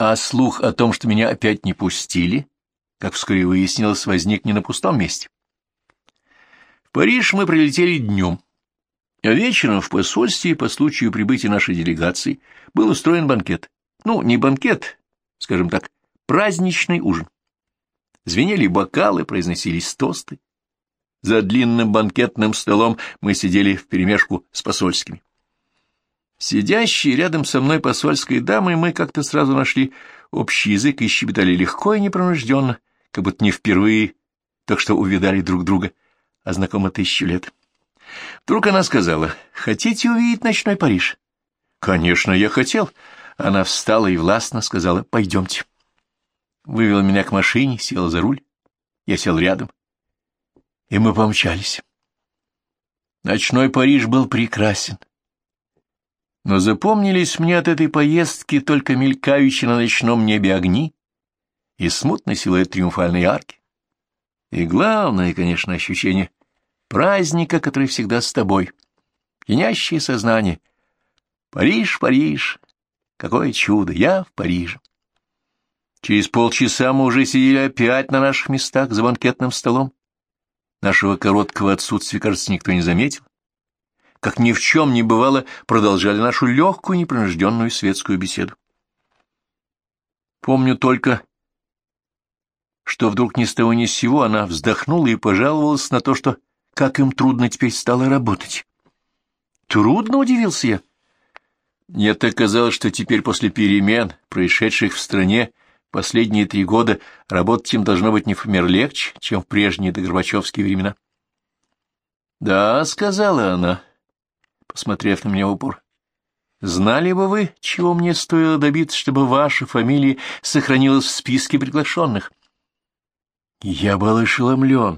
А слух о том, что меня опять не пустили, как вскоре выяснилось, возник не на пустом месте. В Париж мы прилетели днем, а вечером в посольстве по случаю прибытия нашей делегации был устроен банкет. Ну, не банкет, скажем так, праздничный ужин. Звенели бокалы, произносились тосты. За длинным банкетным столом мы сидели вперемешку с посольскими. Сидящие рядом со мной посольской дамой мы как-то сразу нашли общий язык и щебетали легко и непринужденно, как будто не впервые, так что увидали друг друга, а знакомы 1000 лет. Вдруг она сказала: «Хотите увидеть ночной Париж?» «Конечно, я хотел». Она встала и властно сказала: «Пойдемте». Вывела меня к машине, села за руль. Я сел рядом, и мы помчались. Ночной Париж был прекрасен. Но запомнились мне от этой поездки только мелькающие на ночном небе огни и смутный силуэт триумфальной арки. И главное, конечно, ощущение праздника, который всегда с тобой, пьянящее сознание. Париж, Париж, какое чудо, я в Париже. Через полчаса мы уже сидели опять на наших местах за банкетным столом. Нашего короткого отсутствия, кажется, никто не заметил. Как ни в чем не бывало, продолжали нашу легкую, непринужденную светскую беседу. Помню только, что вдруг ни с того ни с сего она вздохнула и пожаловалась на то, что как им трудно теперь стало работать. Трудно, удивился я. Мне-то казалось, что теперь после перемен, происшедших в стране, последние 3 года работать им должно быть не в пример легче, чем в прежние догорбачевские времена. «Да», — сказала она, посмотрев на меня в упор, — «знали бы вы, чего мне стоило добиться, чтобы ваша фамилия сохранилась в списке приглашенных?» Я был ошеломлен.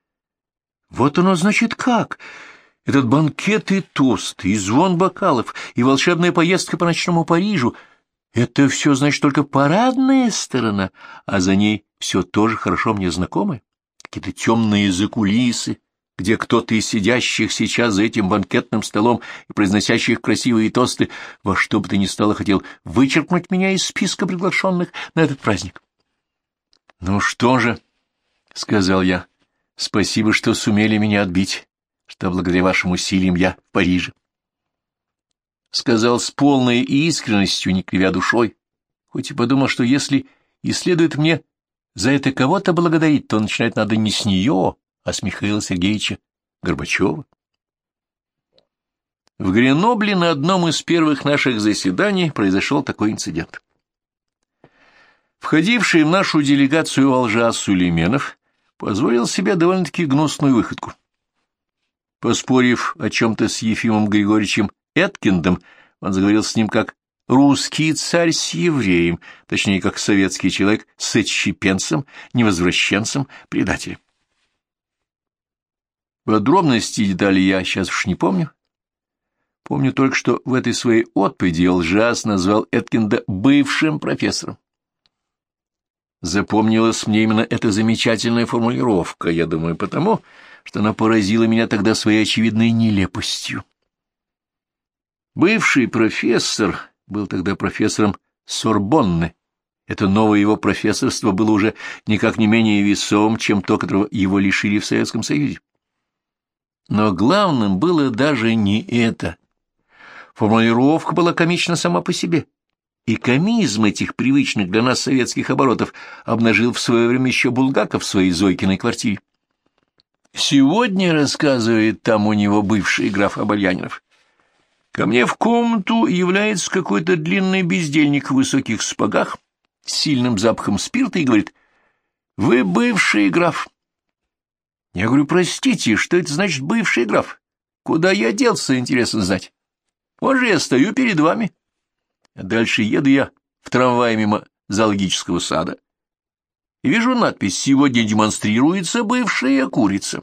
Вот оно, значит, как! Этот банкет и тост, и звон бокалов, и волшебная поездка по ночному Парижу — это все, значит, только парадная сторона, а за ней все тоже хорошо мне знакомое. Какие-то темные закулисы, где кто-то из сидящих сейчас за этим банкетным столом и произносящих красивые тосты во что бы то ни стало хотел вычеркнуть меня из списка приглашенных на этот праздник. «Ну что же», — сказал я, — «спасибо, что сумели меня отбить, что благодаря вашим усилиям я в Париже». Сказал с полной искренностью, не кривя душой, хоть и подумал, что если и следует мне за это кого-то благодарить, то начинать надо не с нее, а с Михаила Сергеевича Горбачева. В Гренобле на одном из первых наших заседаний произошел такой инцидент. Входивший в нашу делегацию Алжас Сулейменов позволил себе довольно-таки гнусную выходку. Поспорив о чем-то с Ефимом Григорьевичем Эткиндом, он заговорил с ним как русский царь с евреем, точнее, как советский человек с отщепенцем, невозвращенцем, предателем. Подробности и детали я сейчас уж не помню. Помню только, что в этой своей отповеди Алжас назвал Эткинда бывшим профессором. Запомнилась мне именно эта замечательная формулировка, я думаю, потому, что она поразила меня тогда своей очевидной нелепостью. Бывший профессор был тогда профессором Сорбонны. Это новое его профессорство было уже никак не менее весомым, чем то, которого его лишили в Советском Союзе. Но главным было даже не это. Формулировка была комична сама по себе. И комизм этих привычных для нас советских оборотов обнажил в свое время еще Булгаков в своей Зойкиной квартире. Сегодня, рассказывает там у него бывший граф Абальянинов, ко мне в комнату является какой-то длинный бездельник в высоких сапогах с сильным запахом спирта и говорит: «Вы бывший граф». Я говорю: «Простите, что это значит бывший граф? Куда я делся, интересно знать. Вот же я стою перед вами». А дальше еду я в трамвае мимо зоологического сада и вижу надпись: «Сегодня демонстрируется бывшая курица».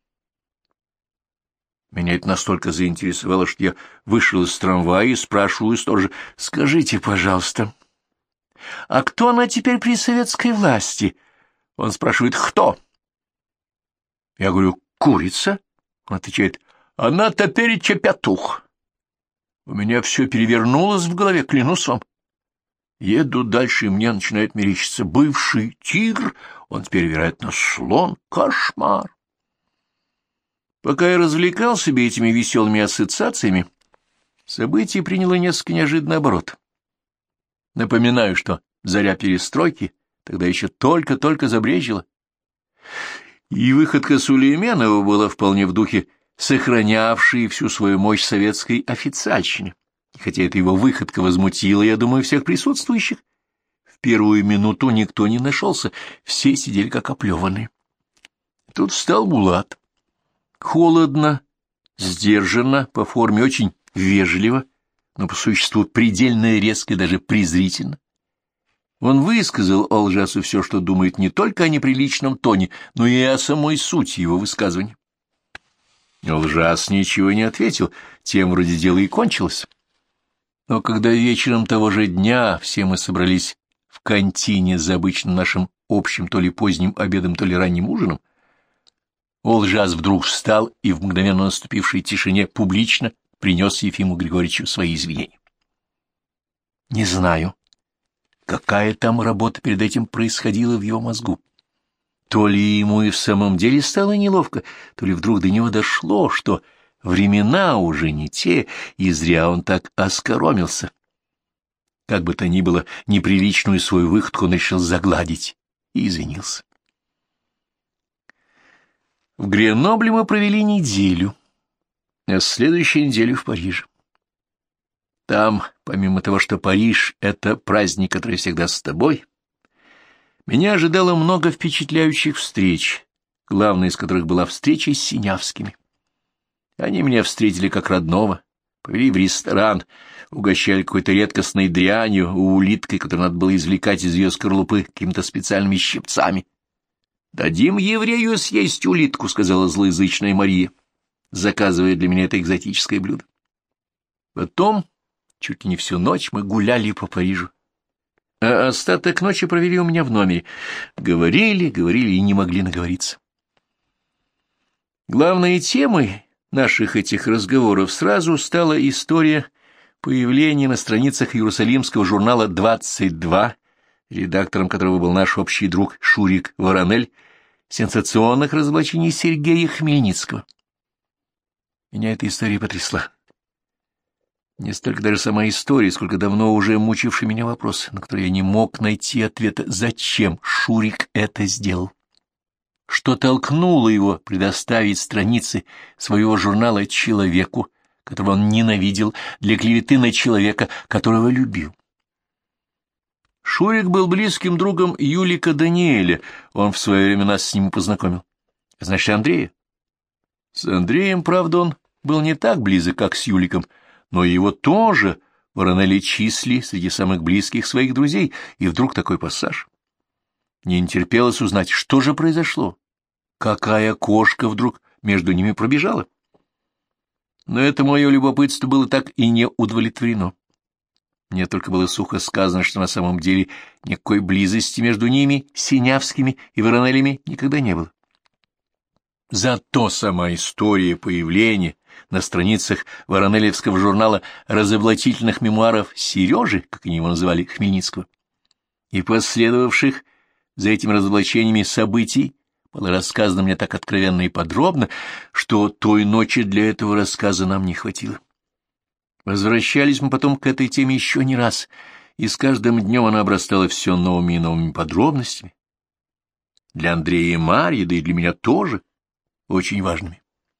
Меня это настолько заинтересовало, что я вышел из трамвая и спрашиваю сторожа: «Скажите, пожалуйста, а кто она теперь при советской власти?» Он спрашивает: «Кто?» Я говорю: «Курица». Он отвечает: «Она топереча петух». У меня все перевернулось в голове, клянусь вам. Еду дальше, и мне начинает мерещиться бывший тигр, он теперь, вероятно, слон. Кошмар! Пока я развлекал себя этими веселыми ассоциациями, событие приняло несколько неожиданный оборот. Напоминаю, что заря перестройки тогда еще только-только забрезжила. И выходка Сулейменова была вполне в духе сохранявшей всю свою мощь советской официальщины. И хотя эта его выходка возмутила, я думаю, всех присутствующих, в первую минуту никто не нашелся, все сидели как оплеванные. Тут встал Булат. Холодно, сдержанно, по форме очень вежливо, но по существу предельно резко и даже презрительно. Он высказал Олжасу все, что думает не только о неприличном тоне, но и о самой сути его высказывания. Олжас ничего не ответил, тем вроде дело и кончилось. Но когда вечером того же дня все мы собрались в кантине за обычным нашим общим то ли поздним обедом, то ли ранним ужином, Олжас вдруг встал и в мгновенно наступившей тишине публично принес Ефиму Григорьевичу свои извинения. Не знаю, какая там работа перед этим происходила в его мозгу. То ли ему и в самом деле стало неловко, то ли вдруг до него дошло, что времена уже не те, и зря он так оскоромился. Как бы то ни было, неприличную свою выходку он решил загладить и извинился. В Гренобле мы провели неделю, а следующую неделю в Париже. Там, помимо того, что Париж — это праздник, который всегда с тобой, меня ожидало много впечатляющих встреч, главной из которых была встреча с Синявскими. Они меня встретили как родного, повели в ресторан, угощали какой-то редкостной дрянью, улиткой, которую надо было извлекать из ее скорлупы какими-то специальными щипцами. «Дадим еврею съесть улитку», — сказала злоязычная Мария, заказывая для меня это экзотическое блюдо. Потом, чуть ли не всю ночь, мы гуляли по Парижу. А остаток ночи провели у меня в номере. Говорили и не могли наговориться. Главной темой наших этих разговоров сразу стала история появления на страницах иерусалимского журнала «22», редактором которого был наш общий друг Шурик Воронель, сенсационных разоблачений Сергея Хмельницкого. Меня эта история потрясла. Не столько даже сама история, сколько давно уже мучивший меня вопрос, на который я не мог найти ответа, зачем Шурик это сделал. Что толкнуло его предоставить страницы своего журнала человеку, которого он ненавидел, для клеветы на человека, которого любил. Шурик был близким другом Юлика Даниэля, он в свое время нас с ним познакомил. Значит, Андрея? С Андреем, правда, он был не так близок, как с Юликом, но его тоже Воронели числи среди самых близких своих друзей, и вдруг такой пассаж. Мне не терпелось узнать, что же произошло, какая кошка вдруг между ними пробежала. Но это мое любопытство было так и не удовлетворено. Мне только было сухо сказано, что на самом деле никакой близости между ними, Синявскими и Воронелями, никогда не было. Зато сама история появления на страницах воронелевского журнала разоблачительных мемуаров Сережи, как они его называли, Хмельницкого, и последовавших за этими разоблачениями событий, было рассказано мне так откровенно и подробно, что той ночи для этого рассказа нам не хватило. Возвращались мы потом к этой теме еще не раз, и с каждым днем она обрастала все новыми и новыми подробностями. Для Андрея и Марьи, да и для меня тоже, очень важными.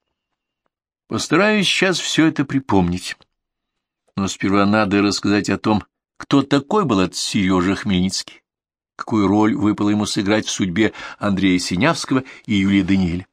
Постараюсь сейчас все это припомнить. Но сперва надо рассказать о том, кто такой был этот Сережа Хмельницкий, какую роль выпало ему сыграть в судьбе Андрея Синявского и Юлии Даниэля.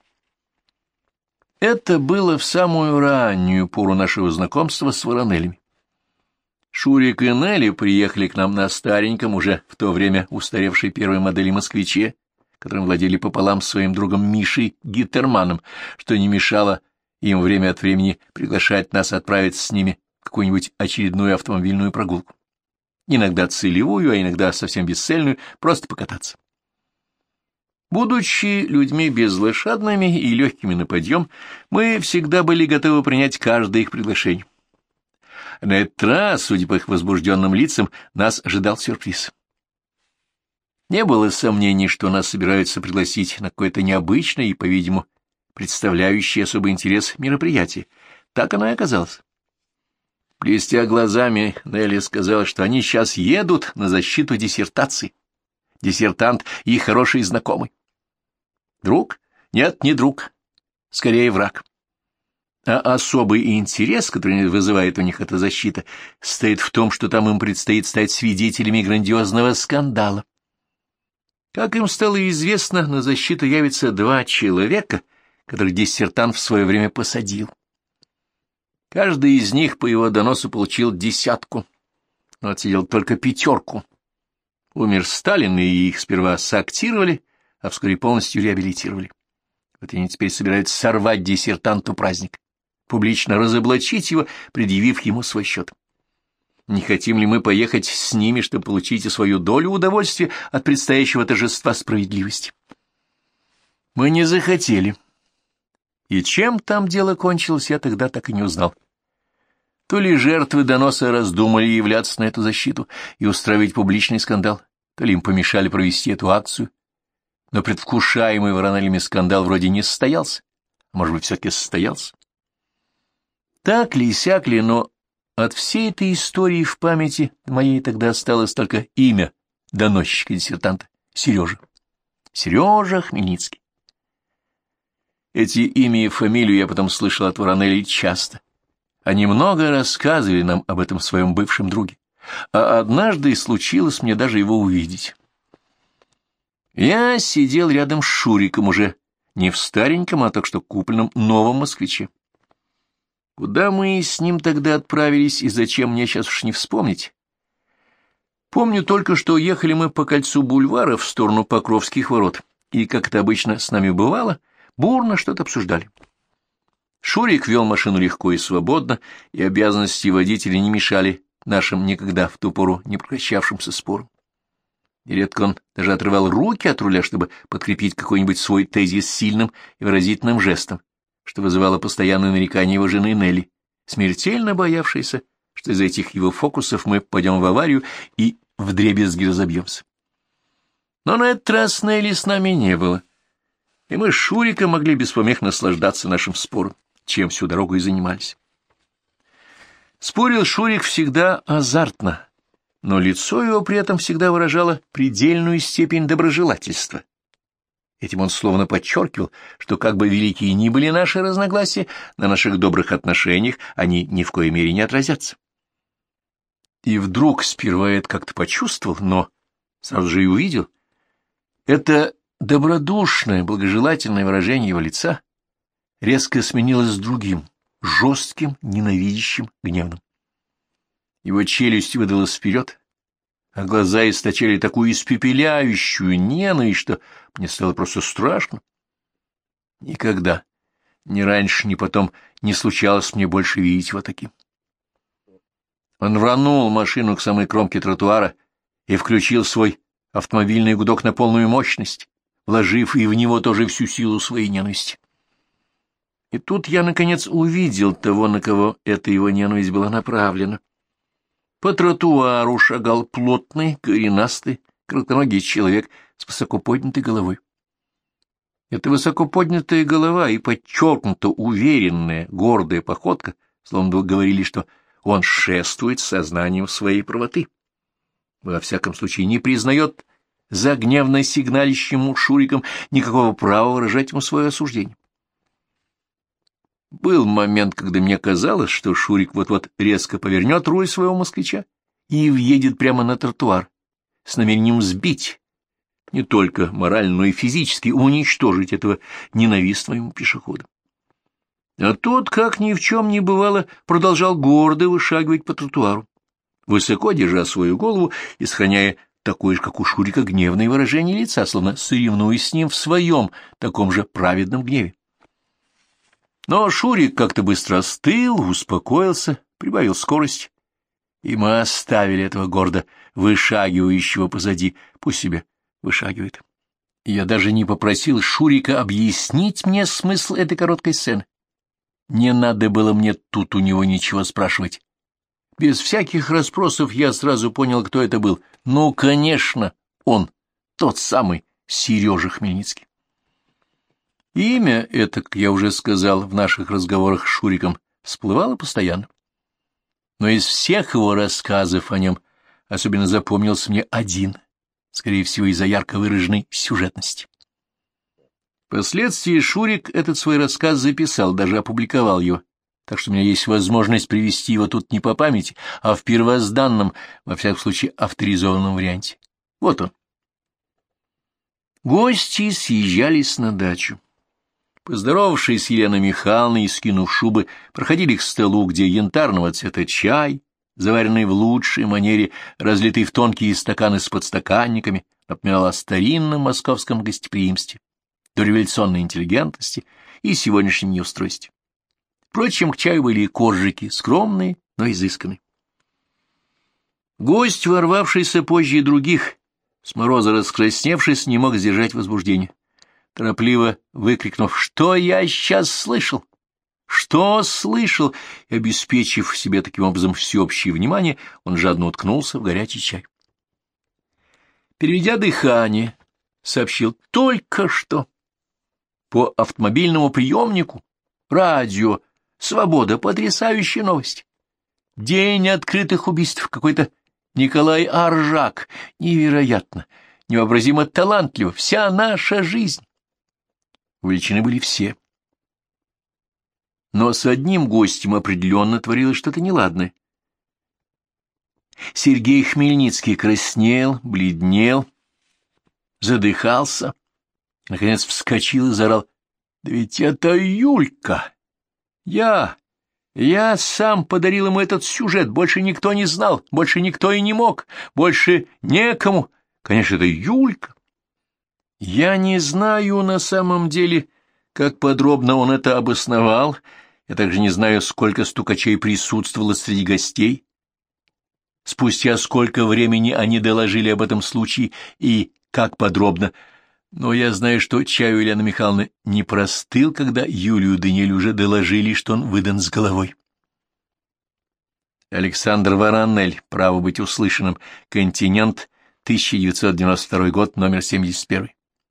Это было в самую раннюю пору нашего знакомства с Воронелями. Шурик и Нелли приехали к нам на стареньком, уже в то время устаревшей первой модели «Москвиче», которым владели пополам с своим другом Мишей Гиттерманом, что не мешало им время от времени приглашать нас отправиться с ними в какую-нибудь очередную автомобильную прогулку. Иногда целевую, а иногда совсем бесцельную, просто покататься. Будучи людьми безлошадными и легкими на подъем, мы всегда были готовы принять каждое их приглашение. На этот раз, судя по их возбужденным лицам, нас ожидал сюрприз. Не было сомнений, что нас собираются пригласить на какое-то необычное и, по-видимому, представляющее особый интерес мероприятие. Так оно и оказалось. Блестя глазами, Нелли сказала, что они сейчас едут на защиту диссертации. Диссертант — их хороший знакомый. Друг? Нет, не друг. Скорее, враг. А особый интерес, который вызывает у них эта защита, состоит в том, что там им предстоит стать свидетелями грандиозного скандала. Как им стало известно, на защиту явятся 2 человека, которых диссертант в свое время посадил. Каждый из них по его доносу получил 10, но отсидел только 5. Умер Сталин, и их сперва саактировали, а вскоре полностью реабилитировали. Вот они теперь собираются сорвать диссертанту праздник, публично разоблачить его, предъявив ему свой счет. Не хотим ли мы поехать с ними, чтобы получить и свою долю удовольствия от предстоящего торжества справедливости? Мы не захотели. И чем там дело кончилось, я тогда так и не узнал. То ли жертвы доноса раздумали являться на эту защиту и устраивать публичный скандал, то ли им помешали провести эту акцию. Но предвкушаемый Воронелями скандал вроде не состоялся, а может быть, все-таки состоялся. Так ли, сяк ли, но от всей этой истории в памяти моей тогда осталось только имя доносчика-диссертанта — Сережа. Сережа Хмельницкий. Эти имя и фамилию я потом слышал от Воронелей часто. Они много рассказывали нам об этом своем бывшем друге, а однажды случилось мне даже его увидеть. Я сидел рядом с Шуриком уже не в стареньком, а только что купленном новом москвиче. Куда мы с ним тогда отправились и зачем, мне сейчас уж не вспомнить. Помню только, что ехали мы по кольцу бульвара в сторону Покровских ворот, и, как это обычно с нами бывало, бурно что-то обсуждали. Шурик вел машину легко и свободно, и обязанности водителя не мешали нашим никогда в ту пору не прекращавшимся спорам. Нередко он даже отрывал руки от руля, чтобы подкрепить какой-нибудь свой тезис сильным и выразительным жестом, что вызывало постоянное нарекание его жены Нелли, смертельно боявшейся, что из-за этих его фокусов мы пойдем в аварию и вдребезги разобьемся. Но на этот раз Нелли с нами не было, и мы с Шуриком могли без помех наслаждаться нашим спором, чем всю дорогу и занимались. Спорил Шурик всегда азартно, но лицо его при этом всегда выражало предельную степень доброжелательства. Этим он словно подчеркивал, что как бы велики ни были наши разногласия, на наших добрых отношениях они ни в коей мере не отразятся. И вдруг сперва я это как-то почувствовал, но сразу же и увидел. Это добродушное, благожелательное выражение его лица резко сменилось другим, жестким, ненавидящим, гневным. Его челюсть выдалась вперед, а глаза источали такую испепеляющую ненависть, что мне стало просто страшно. Никогда, ни раньше, ни потом, не случалось мне больше видеть его таким. Он рванул машину к самой кромке тротуара и включил свой автомобильный гудок на полную мощность, вложив и в него тоже всю силу своей ненависти. И тут я, наконец, увидел того, на кого эта его ненависть была направлена. По тротуару шагал плотный, коренастый, кратконогий человек с высоко поднятой головой. Эта высоко поднятая голова и подчеркнуто уверенная, гордая походка, словно бы говорили, что он шествует с сознанием своей правоты. Во всяком случае, не признает за гневно сигналищим Шуриком никакого права выражать ему свое осуждение. Был момент, когда мне казалось, что Шурик вот-вот резко повернет руль своего москвича и въедет прямо на тротуар с намерением сбить, не только морально, но и физически уничтожить этого ненавистного ему пешехода. А тот, как ни в чем не бывало, продолжал гордо вышагивать по тротуару, высоко держа свою голову и сохраняя такое же, как у Шурика, гневное выражение лица, словно соревнуясь с ним в своем таком же праведном гневе. Но Шурик как-то быстро остыл, успокоился, прибавил скорость, и мы оставили этого гордо вышагивающего позади, пусть себе вышагивает. Я даже не попросил Шурика объяснить мне смысл этой короткой сцены. Не надо было мне тут у него ничего спрашивать. Без всяких расспросов я сразу понял, кто это был. Ну, конечно, он, тот самый Сережа Хмельницкий. Имя это, как я уже сказал в наших разговорах с Шуриком, всплывало постоянно. Но из всех его рассказов о нем особенно запомнился мне один, скорее всего, из-за ярко выраженной сюжетности. Впоследствии Шурик этот свой рассказ записал, даже опубликовал его, так что у меня есть возможность привести его тут не по памяти, а в первозданном, во всяком случае, авторизованном варианте. Вот он. Гости съезжались на дачу. Поздоровавшись с Еленой Михайловной и скинув шубы, проходили к столу, где янтарного цвета чай, заваренный в лучшей манере, разлитый в тонкие стаканы с подстаканниками, напоминал о старинном московском гостеприимстве, дореволюционной интеллигентности и сегодняшнем неустройстве. Впрочем, к чаю были и коржики, скромные, но изысканные. Гость, ворвавшийся позже других, с мороза раскрасневшись, не мог сдержать возбуждение. Торопливо выкрикнув «Что я сейчас слышал? Что слышал?» и обеспечив себе таким образом всеобщее внимание, он жадно уткнулся в горячий чай. Переведя дыхание, сообщил только что по автомобильному приемнику, радио, «Свобода», потрясающая новость. День открытых убийств, какой-то Николай Аржак, невероятно, невообразимо талантливо, вся наша жизнь. Увлечены были все. Но с одним гостем определенно творилось что-то неладное. Сергей Хмельницкий краснел, бледнел, задыхался, наконец вскочил и заорал: «Да ведь это Юлька! Я сам подарил ему этот сюжет, больше никто не знал, больше никто и не мог, больше некому. Конечно, это Юлька». Я не знаю на самом деле, как подробно он это обосновал, я также не знаю, сколько стукачей присутствовало среди гостей, спустя сколько времени они доложили об этом случае и как подробно, но я знаю, что чаю Елены Михайловны не простыл, когда Юлию Даниэлю уже доложили, что он выдан с головой. Александр Воронель, право быть услышанным, «Континент», 1992 год, номер 71.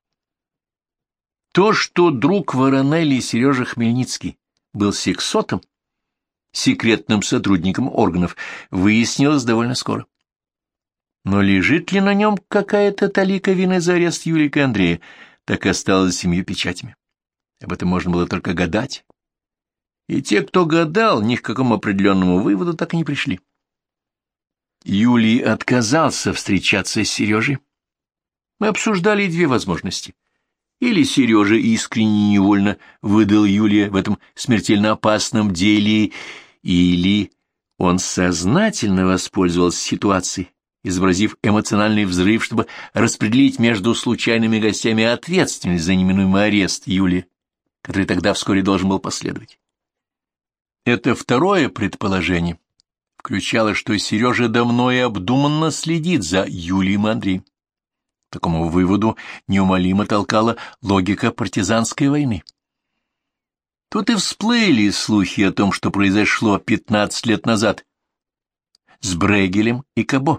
То, что друг Воронелли Сережа Хмельницкий был сексотом, секретным сотрудником органов, выяснилось довольно скоро. Но лежит ли на нем какая-то талика вины за арест Юлика и Андрея, так и осталось 7 печатями. Об этом можно было только гадать. И те, кто гадал, ни к какому определенному выводу так и не пришли. Юлий отказался встречаться с Сережей. Мы обсуждали 2 возможности. Или Сережа искренне и невольно выдал Юлия в этом смертельно опасном деле, или он сознательно воспользовался ситуацией, изобразив эмоциональный взрыв, чтобы распределить между случайными гостями ответственность за неминуемый арест Юлии, который тогда вскоре должен был последовать. Это второе предположение включало, что Сережа давно и обдуманно следит за Юлием и Андреем. К такому выводу неумолимо толкала логика партизанской войны. Тут и всплыли слухи о том, что произошло 15 лет назад с Брейгелем и Кабо.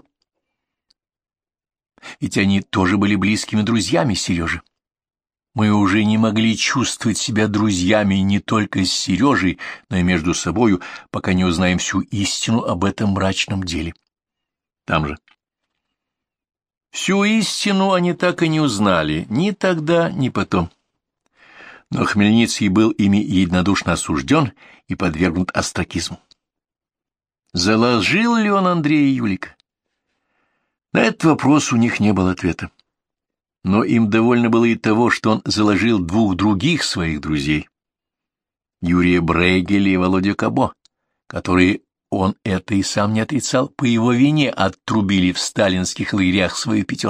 Ведь они тоже были близкими друзьями Сережи. Мы уже не могли чувствовать себя друзьями не только с Сережей, но и между собою, пока не узнаем всю истину об этом мрачном деле. Там же. Всю истину они так и не узнали, ни тогда, ни потом. Но Хмельницкий был ими единодушно осужден и подвергнут остракизму. Заложил ли он Андрея и Юлика? На этот вопрос у них не было ответа. Но им довольно было и того, что он заложил 2 других своих друзей, Юрия Брейгеля и Володю Кабо, которые, он это и сам не отрицал, по его вине оттрубили в сталинских лагерях свою 5.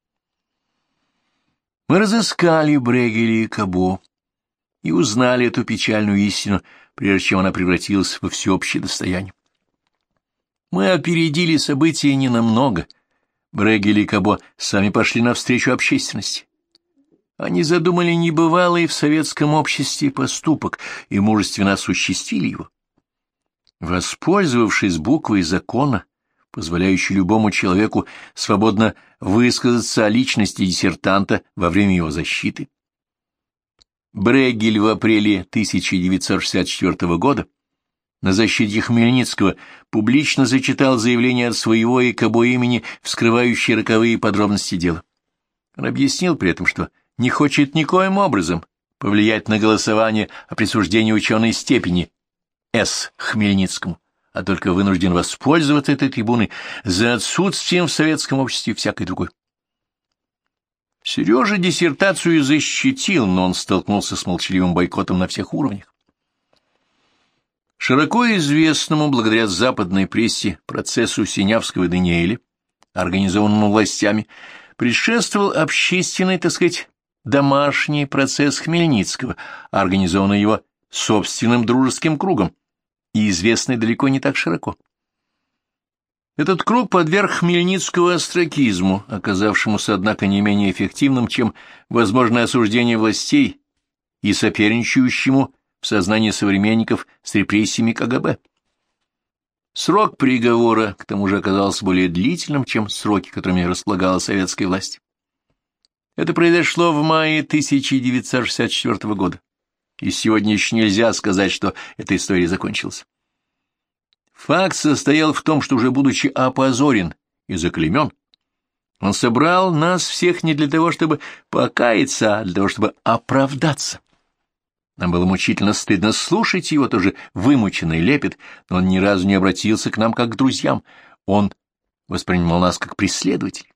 Мы разыскали Брейгеля и Кабо и узнали эту печальную истину, прежде чем она превратилась во всеобщее достояние. Мы опередили события ненамного. Брейгель и Кабо сами пошли навстречу общественности. Они задумали небывалый в советском обществе поступок и мужественно осуществили его. Воспользовавшись буквой закона, позволяющей любому человеку свободно высказаться о личности диссертанта во время его защиты, Брейгель в апреле 1964 года на защите Хмельницкого публично зачитал заявление от своего и кого имени, вскрывающее роковые подробности дела. Он объяснил при этом, что не хочет никоим образом повлиять на голосование о присуждении ученой степени С. Хмельницкому, а только вынужден воспользоваться этой трибуной за отсутствием в советском обществе всякой другой. Сережа диссертацию защитил, но он столкнулся с молчаливым бойкотом на всех уровнях. Широко известному благодаря западной прессе процессу Синявского и Даниэля, организованному властями, предшествовал общественный, так сказать, домашний процесс Хмельницкого, организованный его собственным дружеским кругом, и известный далеко не так широко. Этот круг подверг Хмельницкого остракизму, оказавшемуся, однако, не менее эффективным, чем возможное осуждение властей и соперничающему в сознании современников с репрессиями КГБ. Срок приговора, к тому же, оказался более длительным, чем сроки, которыми располагала советская власть. Это произошло в мае 1964 года, и сегодня еще нельзя сказать, что эта история закончилась. Факт состоял в том, что уже будучи опозорен и заклеймен, он собрал нас всех не для того, чтобы покаяться, а для того, чтобы оправдаться. Нам было мучительно стыдно слушать его тоже вымученный лепет, но он ни разу не обратился к нам как к друзьям, он воспринимал нас как преследователей.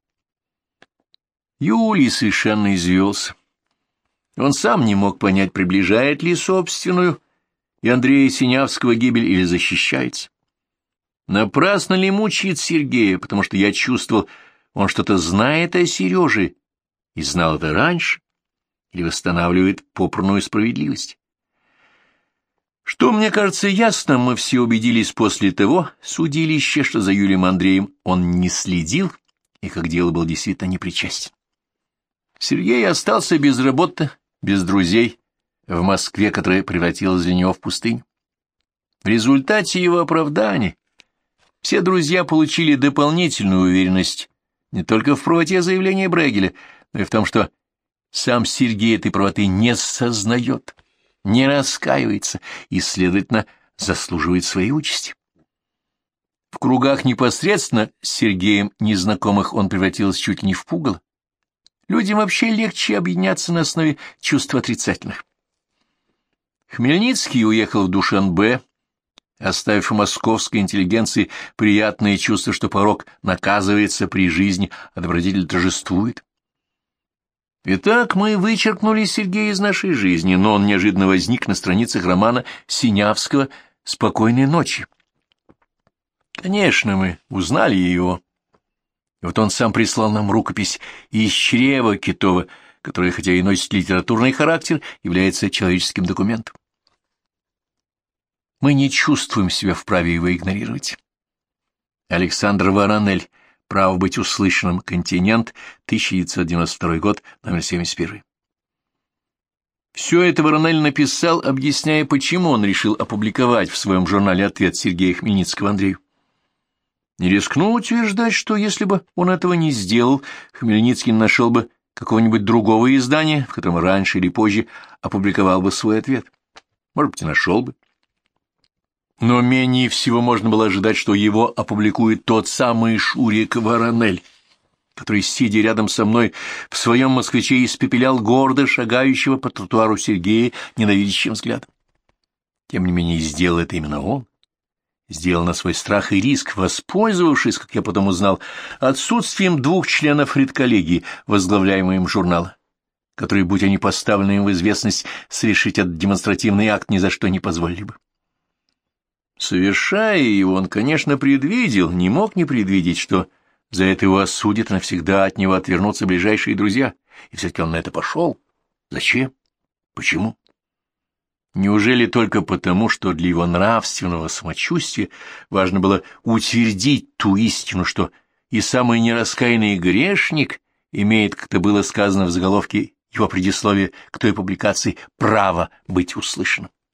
Юлий совершенно извелся. Он сам не мог понять, приближает ли собственную и Андрея Синявского гибель или защищается. Напрасно ли мучает Сергея, потому что я чувствовал, он что-то знает о Сереже и знал это раньше, или восстанавливает попранную справедливость. Что, мне кажется, ясно, мы все убедились после того судилища, что за Юлием Андреем он не следил и, как дело, был действительно непричастен. Сергей остался без работы, без друзей, в Москве, которая превратилась для него в пустыню. В результате его оправданий все друзья получили дополнительную уверенность не только в правоте заявления Брейгеля, но и в том, что сам Сергей этой правоты не сознает, не раскаивается и, следовательно, заслуживает своей участи. В кругах непосредственно с Сергеем незнакомых он превратился чуть ли не в пугало. Людям вообще легче объединяться на основе чувств отрицательных. Хмельницкий уехал в Душанбе, оставив у московской интеллигенции приятное чувство, что порок наказывается при жизни, а добродетель торжествует. Итак, мы вычеркнули Сергея из нашей жизни, но он неожиданно возник на страницах романа Синявского «Спокойной ночи». Конечно, мы узнали его. И вот он сам прислал нам рукопись из чрева Китова, которая, хотя и носит литературный характер, является человеческим документом. Мы не чувствуем себя вправе его игнорировать. Александр Воронель. «Право быть услышанным. Континент. 1992 год. Номер 71». Все это Воронель написал, объясняя, почему он решил опубликовать в своем журнале ответ Сергея Хмельницкого Андрею. Не рискну утверждать, что если бы он этого не сделал, Хмельницкий нашел бы какого-нибудь другого издания, в котором раньше или позже опубликовал бы свой ответ. Может быть, и нашел бы. Но менее всего можно было ожидать, что его опубликует тот самый Шурик Воронель, который, сидя рядом со мной, в своем москвиче испепелял гордо шагающего по тротуару Сергея ненавидящим взглядом. Тем не менее, сделал это именно он. Сделал на свой страх и риск, воспользовавшись, как я потом узнал, отсутствием 2 членов редколлегии, возглавляемой им журнала, которые, будь они поставлены им в известность, совершить этот демонстративный акт ни за что не позволили бы. Совершая его, он, конечно, предвидел, не мог не предвидеть, что за это его осудят, навсегда от него отвернутся ближайшие друзья, и все-таки он на это пошел. Зачем? Почему? Неужели только потому, что для его нравственного самочувствия важно было утвердить ту истину, что и самый нераскаянный грешник имеет, как это было сказано в заголовке его предисловия к той публикации, право быть услышанным?